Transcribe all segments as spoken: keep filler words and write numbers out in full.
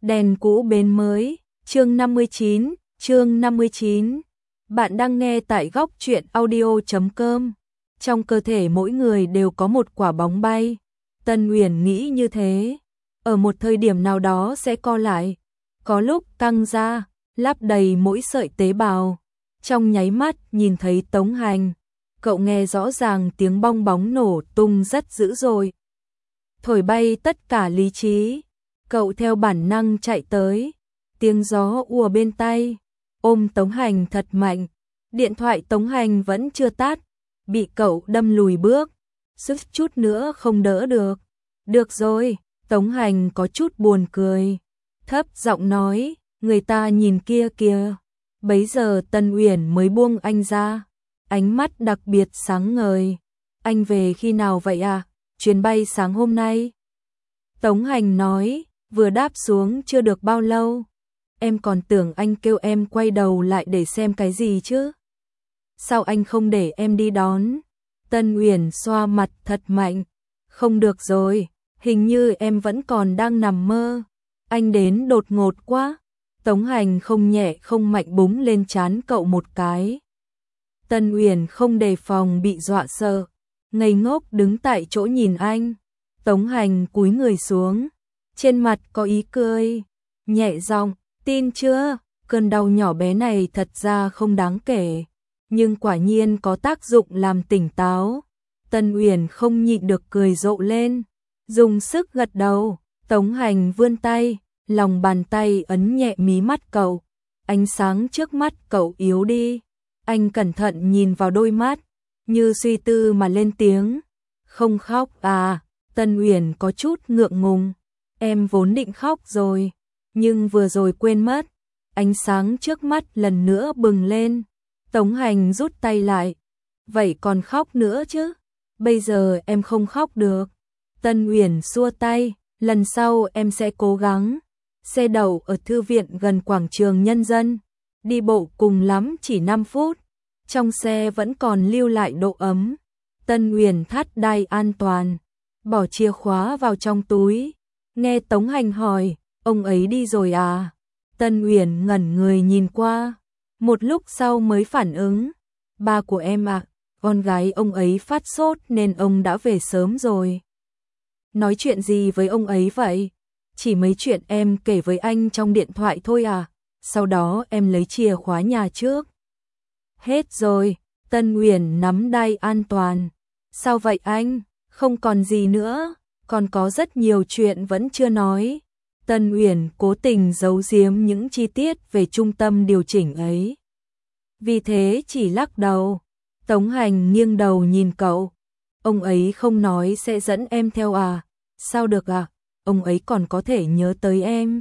Đèn cũ bến mới, chương năm mươi chín, chương năm mươi chín. Bạn đang nghe tại góc truyện audio chấm com. Trong cơ thể mỗi người đều có một quả bóng bay. Tân Uyển nghĩ như thế, ở một thời điểm nào đó sẽ co lại, có lúc căng ra, lắp đầy mỗi sợi tế bào. Trong nháy mắt nhìn thấy Tống Hành, cậu nghe rõ ràng tiếng bong bóng nổ tung rất dữ dội, thổi bay tất cả lý trí. Cậu theo bản năng chạy tới, tiếng gió ùa bên tay, ôm Tống Hành thật mạnh. Điện thoại Tống Hành vẫn chưa tắt, bị cậu đâm lùi bước, sức chút nữa không đỡ được. Được rồi, Tống Hành có chút buồn cười, thấp giọng nói, người ta nhìn kia kìa. Bấy giờ Tân Uyển mới buông anh ra, ánh mắt đặc biệt sáng ngời. Anh về khi nào vậy à? Chuyến bay sáng hôm nay. Tống Hành nói, vừa đáp xuống chưa được bao lâu. Em còn tưởng anh kêu em quay đầu lại để xem cái gì chứ. Sao anh không để em đi đón? Tân Uyển xoa mặt thật mạnh. Không được rồi, hình như em vẫn còn đang nằm mơ. Anh đến đột ngột quá. Tống Hành không nhẹ không mạnh búng lên trán cậu một cái. Tân Uyển không đề phòng bị dọa sợ, ngây ngốc đứng tại chỗ nhìn anh. Tống Hành cúi người xuống, trên mặt có ý cười, nhẹ giọng, tin chưa, cơn đau nhỏ bé này thật ra không đáng kể, nhưng quả nhiên có tác dụng làm tỉnh táo. Tân Uyển không nhịn được cười rộ lên, dùng sức gật đầu. Tống Hành vươn tay, lòng bàn tay ấn nhẹ mí mắt cậu. Ánh sáng trước mắt cậu yếu đi, anh cẩn thận nhìn vào đôi mắt, như suy tư mà lên tiếng, không khóc à? Tân Uyển có chút ngượng ngùng, em vốn định khóc rồi, nhưng vừa rồi quên mất. Ánh sáng trước mắt lần nữa bừng lên. Tống Hành rút tay lại, vậy còn khóc nữa chứ? Bây giờ em không khóc được. Tân Uyển xua tay, lần sau em sẽ cố gắng. Xe đậu ở thư viện gần quảng trường Nhân dân, đi bộ cùng lắm chỉ năm phút. Trong xe vẫn còn lưu lại độ ấm. Tân Uyển thắt đai an toàn, bỏ chìa khóa vào trong túi. Nghe Tống Hành hỏi, ông ấy đi rồi à? Tân Uyển ngẩn người nhìn qua, một lúc sau mới phản ứng, ba của em ạ, à, con gái ông ấy phát sốt nên ông đã về sớm rồi. Nói chuyện gì với ông ấy vậy? Chỉ mấy chuyện em kể với anh trong điện thoại thôi à? Sau đó em lấy chìa khóa nhà trước. Hết rồi. Tân Uyển nắm đai an toàn. Sao vậy anh? Không còn gì nữa, còn có rất nhiều chuyện vẫn chưa nói. Tân Uyển cố tình giấu giếm những chi tiết về trung tâm điều chỉnh ấy, vì thế chỉ lắc đầu. Tống Hành nghiêng đầu nhìn cậu. Ông ấy không nói sẽ dẫn em theo à? Sao được à? Ông ấy còn có thể nhớ tới em.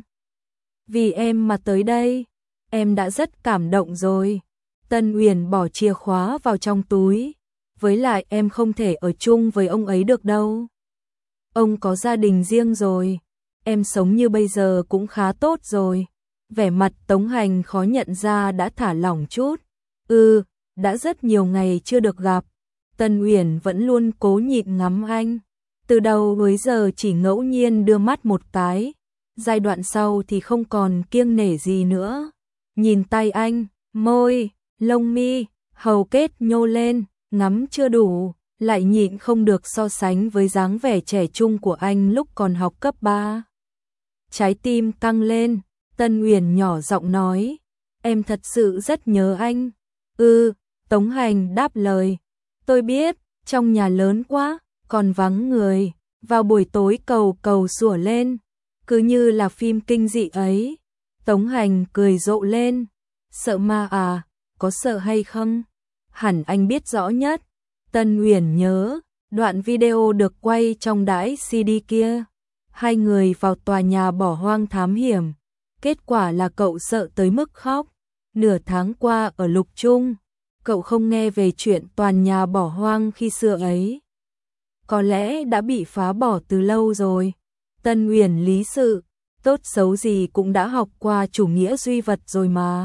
Vì em mà tới đây, em đã rất cảm động rồi. Tân Uyển bỏ chìa khóa vào trong túi. Với lại em không thể ở chung với ông ấy được đâu. Ông có gia đình riêng rồi. Em sống như bây giờ cũng khá tốt rồi. Vẻ mặt Tống Hành khó nhận ra đã thả lỏng chút. Ừ, đã rất nhiều ngày chưa được gặp. Tân Uyển vẫn luôn cố nhịn ngắm anh. Từ đầu tới giờ chỉ ngẫu nhiên đưa mắt một cái. Giai đoạn sau thì không còn kiêng nể gì nữa. Nhìn tay anh, môi, lông mi, hầu kết nhô lên, ngắm chưa đủ, lại nhịn không được so sánh với dáng vẻ trẻ trung của anh lúc còn học cấp ba. Trái tim căng lên, Tân Uyển nhỏ giọng nói, em thật sự rất nhớ anh. Ừ, Tống Hành đáp lời, tôi biết, trong nhà lớn quá, còn vắng người, vào buổi tối cầu cầu sủa lên, cứ như là phim kinh dị ấy. Tống Hành cười rộ lên, sợ ma à, có sợ hay không? Hẳn anh biết rõ nhất. Tân Uyển nhớ, đoạn video được quay trong đãi xê đê kia. Hai người vào tòa nhà bỏ hoang thám hiểm. Kết quả là cậu sợ tới mức khóc. Nửa tháng qua ở Lục Trung, cậu không nghe về chuyện toàn nhà bỏ hoang khi xưa ấy. Có lẽ đã bị phá bỏ từ lâu rồi. Tân Uyển lý sự, tốt xấu gì cũng đã học qua chủ nghĩa duy vật rồi mà.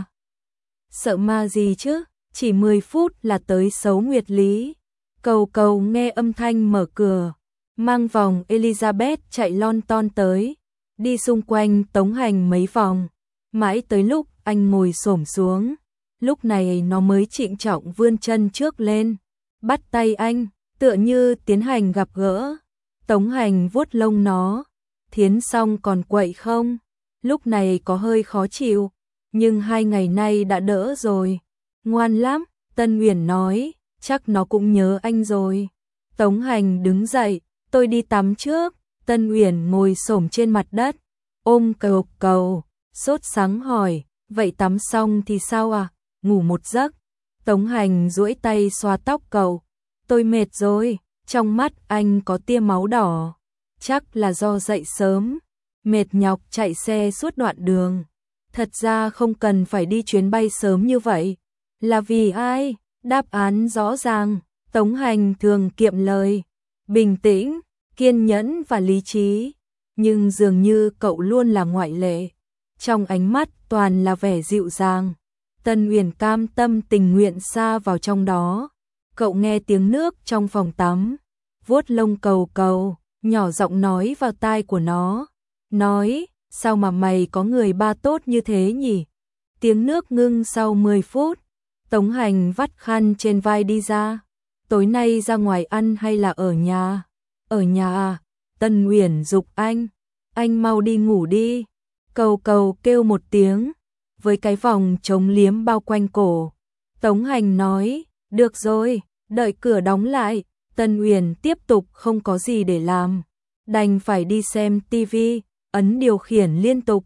Sợ ma gì chứ, chỉ mười phút là tới Sấu Nguyệt Lý. Cầu cầu nghe âm thanh mở cửa, mang vòng Elizabeth chạy lon ton tới. đi xung quanh Tống Hành mấy vòng, mãi tới lúc anh ngồi xổm xuống, lúc này nó mới trịnh trọng vươn chân trước lên, bắt tay anh, tựa như tiến hành gặp gỡ. Tống Hành vuốt lông nó, thiến xong còn quậy không? Lúc này có hơi khó chịu, nhưng hai ngày nay đã đỡ rồi. Ngoan lắm, Tân Uyển nói, chắc nó cũng nhớ anh rồi. Tống Hành đứng dậy, tôi đi tắm trước. Tân Uyển ngồi xổm trên mặt đất, ôm cầu cầu, sốt sắng hỏi, vậy tắm xong thì sao à? Ngủ một giấc. Tống Hành duỗi tay xoa tóc cậu, tôi mệt rồi. Trong mắt anh có tia máu đỏ, chắc là do dậy sớm, mệt nhọc chạy xe suốt đoạn đường. Thật ra không cần phải đi chuyến bay sớm như vậy. Là vì ai? Đáp án rõ ràng. Tống Hành thường kiệm lời, bình tĩnh, kiên nhẫn và lý trí. Nhưng dường như cậu luôn là ngoại lệ. Trong ánh mắt toàn là vẻ dịu dàng. Tân Uyển cam tâm tình nguyện sa vào trong đó. Cậu nghe tiếng nước trong phòng tắm, vuốt lông cầu cầu, nhỏ giọng nói vào tai của nó. Nói, sao mà mày có người ba tốt như thế nhỉ? Tiếng nước ngưng sau mười phút. Tống Hành vắt khăn trên vai đi ra. Tối nay ra ngoài ăn hay là ở nhà? Ở nhà à? Tân Uyển giục anh. Anh mau đi ngủ đi. Cầu cầu kêu một tiếng, với cái vòng chống liếm bao quanh cổ. Tống Hành nói, được rồi, đợi cửa đóng lại. Tân Uyển tiếp tục không có gì để làm, đành phải đi xem tivi, ấn điều khiển liên tục.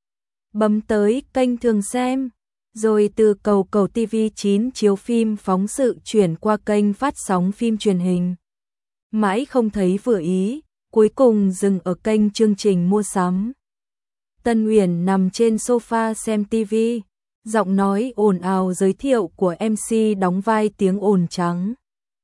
Bấm tới kênh thường xem, rồi từ cầu cầu ti vi chín chiếu phim phóng sự chuyển qua kênh phát sóng phim truyền hình. Mãi không thấy vừa ý, cuối cùng dừng ở kênh chương trình mua sắm. Tân Uyển nằm trên sofa xem tivi, giọng nói ồn ào giới thiệu của em xê đóng vai tiếng ồn trắng.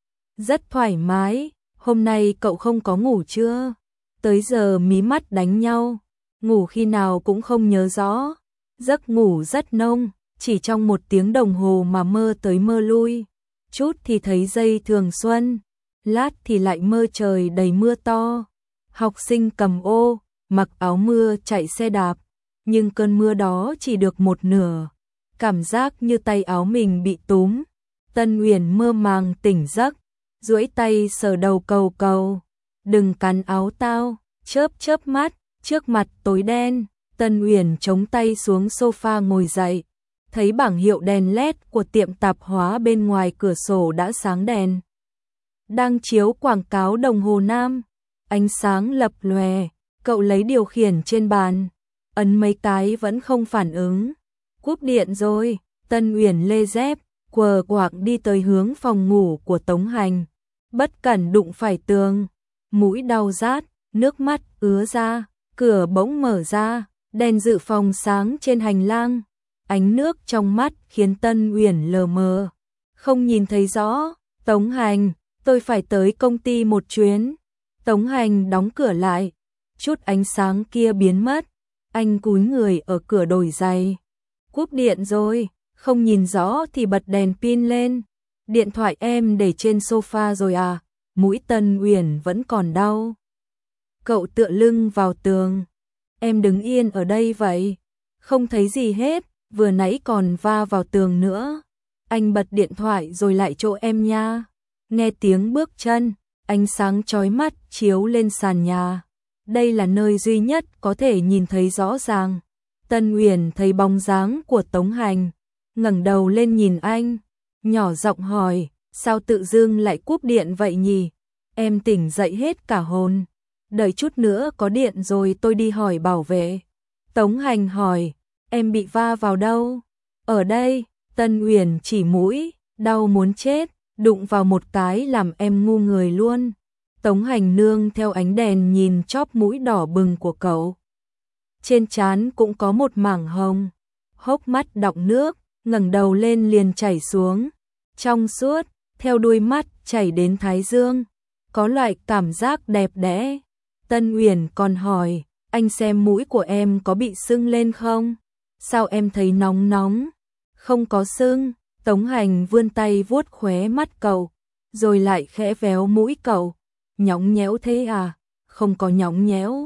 Rất thoải mái, hôm nay cậu không có ngủ chưa? Tới giờ mí mắt đánh nhau, ngủ khi nào cũng không nhớ rõ. Giấc ngủ rất nông, chỉ trong một tiếng đồng hồ mà mơ tới mơ lui. Chút thì thấy dây thường xuân, lát thì lại mơ trời đầy mưa to. Học sinh cầm ô, mặc áo mưa chạy xe đạp, nhưng cơn mưa đó chỉ được một nửa. Cảm giác như tay áo mình bị túm. Tân Uyển mơ màng tỉnh giấc, duỗi tay sờ đầu cầu cầu. Đừng cắn áo tao, chớp chớp mắt, trước mặt tối đen. Tân Uyển chống tay xuống sofa ngồi dậy, thấy bảng hiệu đèn led của tiệm tạp hóa bên ngoài cửa sổ đã sáng đèn. Đang chiếu quảng cáo đồng hồ nam, ánh sáng lập lòe, cậu lấy điều khiển trên bàn, ấn mấy cái vẫn không phản ứng. Cúp điện rồi. Tân Uyển lê dép, quờ quạc đi tới hướng phòng ngủ của Tống Hành. Bất cẩn đụng phải tường, mũi đau rát, nước mắt ứa ra, cửa bỗng mở ra, đèn dự phòng sáng trên hành lang. Ánh nước trong mắt khiến Tân Uyển lờ mờ, không nhìn thấy rõ. Tống Hành, tôi phải tới công ty một chuyến. Tống Hành đóng cửa lại, chút ánh sáng kia biến mất. Anh cúi người ở cửa đổi giày. Cúp điện rồi, không nhìn rõ thì bật đèn pin lên. Điện thoại em để trên sofa rồi à? Mũi Tân Uyển vẫn còn đau. Cậu tựa lưng vào tường. Em đứng yên ở đây vậy. Không thấy gì hết, vừa nãy còn va vào tường nữa. Anh bật điện thoại rồi lại chỗ em nha. Nghe tiếng bước chân, ánh sáng chói mắt chiếu lên sàn nhà. Đây là nơi duy nhất có thể nhìn thấy rõ ràng. Tân Uyển thấy bóng dáng của Tống Hành, ngẩng đầu lên nhìn anh, nhỏ giọng hỏi, sao tự dưng lại cúp điện vậy nhỉ? Em tỉnh dậy hết cả hồn. Đợi chút nữa có điện rồi tôi đi hỏi bảo vệ. Tống Hành hỏi, em bị va vào đâu? Ở đây. Tân Uyển chỉ mũi, đau muốn chết, đụng vào một cái làm em ngu người luôn. Tống Hành nương theo ánh đèn nhìn chóp mũi đỏ bừng của cậu. Trên trán cũng có một mảng hồng, hốc mắt đọng nước, ngẩng đầu lên liền chảy xuống, trong suốt, theo đuôi mắt chảy đến thái dương, có loại cảm giác đẹp đẽ. Tân Uyển còn hỏi, anh xem mũi của em có bị sưng lên không? Sao em thấy nóng nóng? Không có sưng. Tống Hành vươn tay vuốt khóe mắt cậu, rồi lại khẽ véo mũi cậu. Nhõng nhẽo thế à? Không có nhõng nhẽo.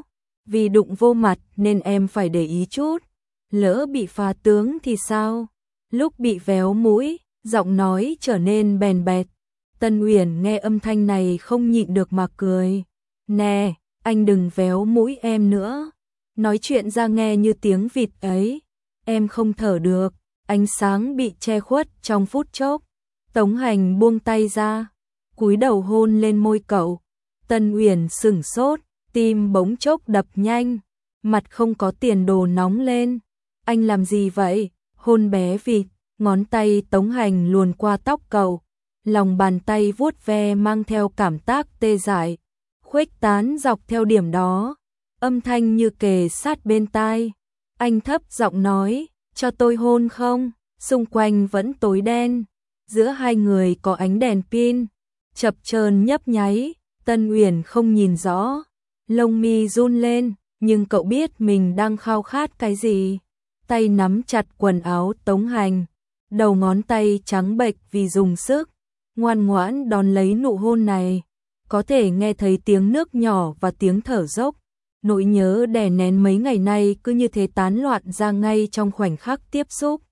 vì đụng vô mặt nên em phải để ý chút, lỡ bị phá tướng thì sao? Lúc bị véo mũi, giọng nói trở nên bèn bẹt. Tân Uyển nghe âm thanh này không nhịn được mà cười. Nè, anh đừng véo mũi em nữa. Nói chuyện ra nghe như tiếng vịt ấy. Em không thở được. Ánh sáng bị che khuất trong phút chốc. Tống Hành buông tay ra, cúi đầu hôn lên môi cậu. Tân Uyển sửng sốt, tim bỗng chốc đập nhanh, mặt không có tiền đồ nóng lên. Anh làm gì vậy? Hôn bé vịt, ngón tay Tống Hành luồn qua tóc cậu. Lòng bàn tay vuốt ve mang theo cảm giác tê dại, khuếch tán dọc theo điểm đó, âm thanh như kề sát bên tai. Anh thấp giọng nói, cho tôi hôn không? Xung quanh vẫn tối đen, giữa hai người có ánh đèn pin chập chờn nhấp nháy. Tân Uyển không nhìn rõ, lông mi run lên, nhưng cậu biết mình đang khao khát cái gì. Tay nắm chặt quần áo Tống Hành, đầu ngón tay trắng bệch vì dùng sức, ngoan ngoãn đón lấy nụ hôn này. Có thể nghe thấy tiếng nước nhỏ và tiếng thở dốc. Nỗi nhớ đè nén mấy ngày nay cứ như thế tán loạn ra ngay trong khoảnh khắc tiếp xúc.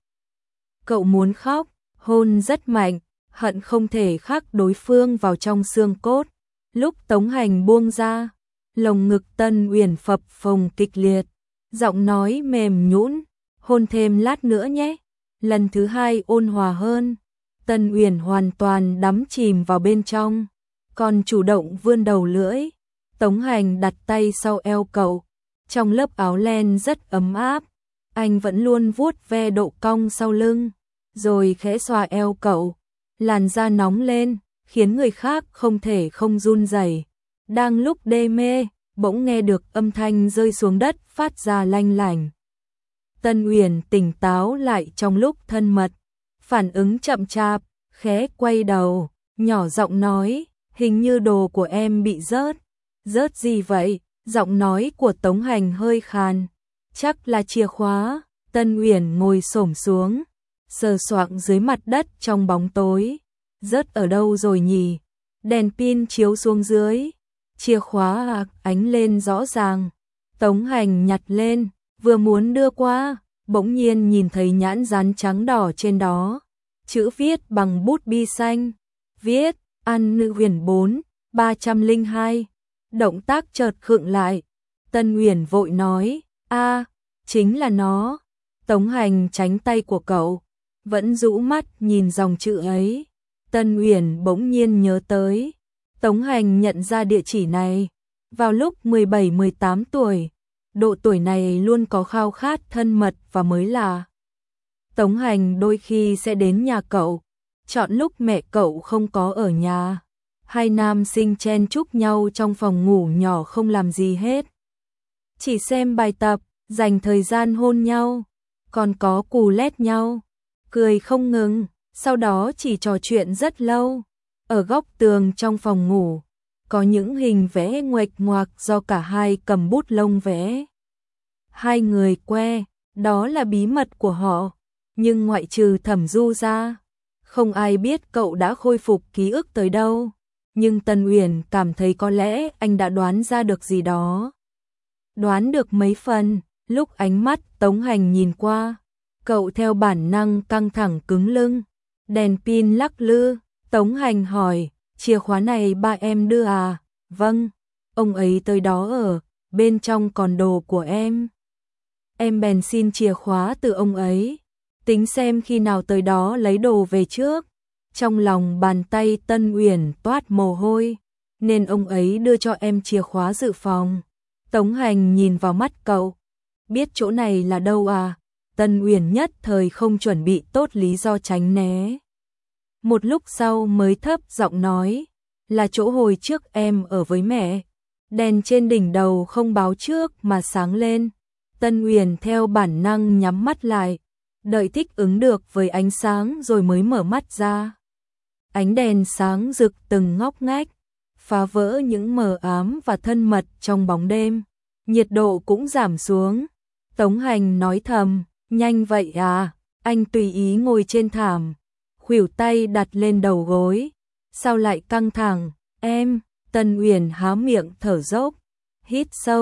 Cậu muốn khóc, hôn rất mạnh, hận không thể khắc đối phương vào trong xương cốt. Lúc Tống Hành buông ra, lồng ngực Tân Uyển phập phồng kịch liệt, giọng nói mềm nhũn, hôn thêm lát nữa nhé. Lần thứ hai ôn hòa hơn, Tân Uyển hoàn toàn đắm chìm vào bên trong, còn chủ động vươn đầu lưỡi. Tống Hành đặt tay sau eo cậu, trong lớp áo len rất ấm áp, anh vẫn luôn vuốt ve độ cong sau lưng, rồi khẽ xoa eo cậu, làn da nóng lên, khiến người khác không thể không run rẩy. Đang lúc đê mê, bỗng nghe được âm thanh rơi xuống đất phát ra lanh lảnh. Tân Uyển tỉnh táo lại trong lúc thân mật, phản ứng chậm chạp, khẽ quay đầu, nhỏ giọng nói, hình như đồ của em bị rớt. Rớt gì vậy? Giọng nói của Tống Hành hơi khàn. Chắc là chìa khóa. Tân Uyển ngồi xổm xuống, sờ soạng dưới mặt đất trong bóng tối. Rớt ở đâu rồi nhỉ? Đèn pin chiếu xuống dưới, chìa khóa à, ánh lên rõ ràng. Tống Hành nhặt lên, vừa muốn đưa qua, bỗng nhiên nhìn thấy nhãn dán trắng đỏ trên đó, chữ viết bằng bút bi xanh, viết An Nữ Huyền bốn, ba trăm lẻ hai. Động tác chợt khựng lại. Tân Uyển vội nói, a, chính là nó. Tống Hành tránh tay của cậu, vẫn rũ mắt nhìn dòng chữ ấy. Tân Uyển bỗng nhiên nhớ tới, Tống Hành nhận ra địa chỉ này vào lúc mười bảy mười tám tuổi. Độ tuổi này luôn có khao khát thân mật và mới lạ. Tống Hành đôi khi sẽ đến nhà cậu, chọn lúc mẹ cậu không có ở nhà. Hai nam sinh chen chúc nhau trong phòng ngủ nhỏ không làm gì hết, chỉ xem bài tập, dành thời gian hôn nhau, còn có cù lét nhau, cười không ngừng, sau đó chỉ trò chuyện rất lâu. Ở góc tường trong phòng ngủ, có những hình vẽ nguệch ngoạc do cả hai cầm bút lông vẽ. Hai người que, đó là bí mật của họ, nhưng ngoại trừ Thẩm Du ra, không ai biết cậu đã khôi phục ký ức tới đâu. Nhưng Tân Uyển cảm thấy có lẽ anh đã đoán ra được gì đó. Đoán được mấy phần, lúc ánh mắt Tống Hành nhìn qua, cậu theo bản năng căng thẳng cứng lưng. Đèn pin lắc lư, Tống Hành hỏi, chìa khóa này ba em đưa à? Vâng, ông ấy tới đó ở, bên trong còn đồ của em. Em bèn xin chìa khóa từ ông ấy, tính xem khi nào tới đó lấy đồ về trước. Trong lòng bàn tay Tân Uyển toát mồ hôi, nên ông ấy đưa cho em chìa khóa dự phòng. Tống Hành nhìn vào mắt cậu, biết chỗ này là đâu à? Tân Uyển nhất thời không chuẩn bị tốt lý do tránh né. Một lúc sau mới thấp giọng nói, là chỗ hồi trước em ở với mẹ. Đèn trên đỉnh đầu không báo trước mà sáng lên. Tân Uyển theo bản năng nhắm mắt lại, đợi thích ứng được với ánh sáng rồi mới mở mắt ra. Ánh đèn sáng rực từng ngóc ngách, phá vỡ những mờ ám và thân mật trong bóng đêm. Nhiệt độ cũng giảm xuống. Tống Hành nói thầm, nhanh vậy à? Anh tùy ý ngồi trên thảm, khuỷu tay đặt lên đầu gối. Sao lại căng thẳng? Em, Tân Uyển há miệng thở dốc, hít sâu,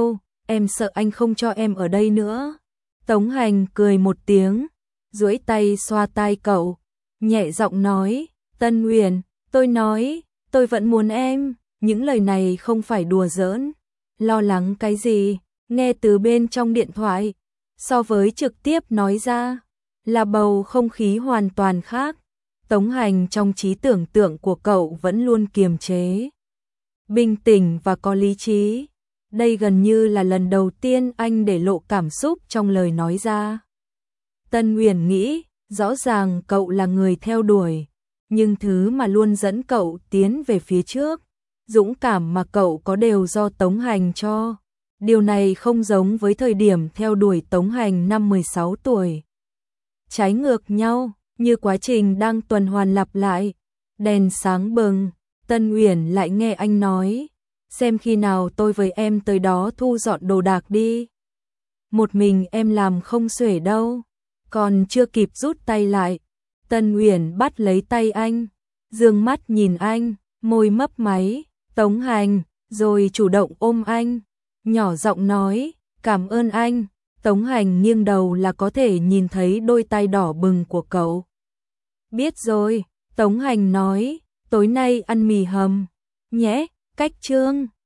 em sợ anh không cho em ở đây nữa. Tống Hành cười một tiếng, duỗi tay xoa tai cậu, nhẹ giọng nói, Tân Uyển, tôi nói, tôi vẫn muốn em, những lời này không phải đùa giỡn. Lo lắng cái gì? Nghe từ bên trong điện thoại, so với trực tiếp nói ra, là bầu không khí hoàn toàn khác. Tống Hành trong trí tưởng tượng của cậu vẫn luôn kiềm chế, bình tĩnh và có lý trí. Đây gần như là lần đầu tiên anh để lộ cảm xúc trong lời nói ra. Tân Uyển nghĩ, rõ ràng cậu là người theo đuổi, nhưng thứ mà luôn dẫn cậu tiến về phía trước, dũng cảm mà cậu có đều do Tống Hành cho. Điều này không giống với thời điểm theo đuổi Tống Hành năm mười sáu tuổi. Trái ngược nhau, như quá trình đang tuần hoàn lặp lại. Đèn sáng bừng, Tân Uyển lại nghe anh nói, xem khi nào tôi với em tới đó thu dọn đồ đạc đi. Một mình em làm không xuể đâu. Còn chưa kịp rút tay lại, Tân Uyển bắt lấy tay anh, dương mắt nhìn anh, môi mấp máy, Tống Hành, rồi chủ động ôm anh, nhỏ giọng nói, cảm ơn anh. Tống Hành nghiêng đầu là có thể nhìn thấy đôi tay đỏ bừng của cậu. Biết rồi, Tống Hành nói, tối nay ăn mì hầm nhé, cách chương.